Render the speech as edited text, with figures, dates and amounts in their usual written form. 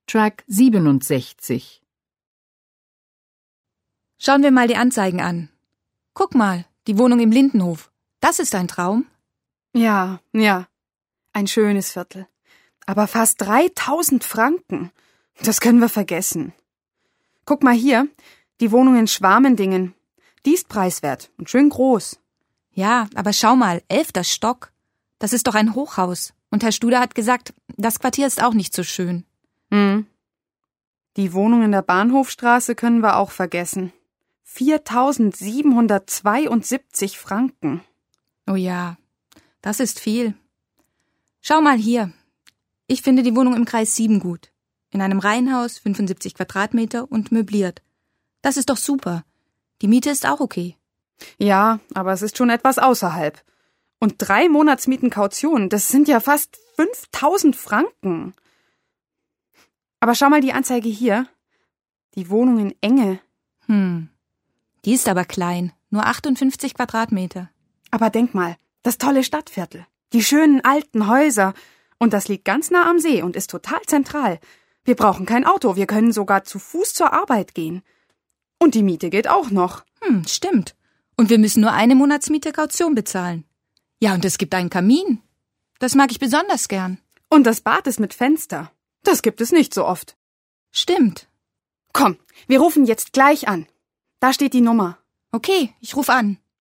Track 67. Schauen wir mal die Anzeigen an. Guck mal, die Wohnung im Lindenhof. Das ist ein Traum. Ja. Ein schönes Viertel. Aber fast 3.000 Franken. Das können wir vergessen. Guck mal hier, die Wohnung in Schwarmendingen. Die ist preiswert und schön groß. Ja, aber schau mal, 11. Stock. Das ist doch ein Hochhaus. Und Herr Studer hat gesagt, das Quartier ist auch nicht so schön. Die Wohnung in der Bahnhofstraße können wir auch vergessen. 4.772 Franken. Oh ja, das ist viel. Schau mal hier. Ich finde die Wohnung im Kreis 7 gut. In einem Reihenhaus, 75 Quadratmeter und möbliert. Das ist doch super. Die Miete ist auch okay. Ja, aber es ist schon etwas außerhalb. Und 3 Monatsmieten Kaution, das sind ja fast 5.000 Franken. Aber schau mal die Anzeige hier. Die Wohnung in Enge. Die ist aber klein. Nur 58 Quadratmeter. Aber denk mal, das tolle Stadtviertel. Die schönen alten Häuser. Und das liegt ganz nah am See und ist total zentral. Wir brauchen kein Auto, wir können sogar zu Fuß zur Arbeit gehen. Und die Miete geht auch noch. Stimmt. Und wir müssen nur 1 Monatsmiete Kaution bezahlen. Ja, und es gibt einen Kamin. Das mag ich besonders gern. Und das Bad ist mit Fenster. Das gibt es nicht so oft. Stimmt. Komm, wir rufen jetzt gleich an. Da steht die Nummer. Okay, ich ruf an.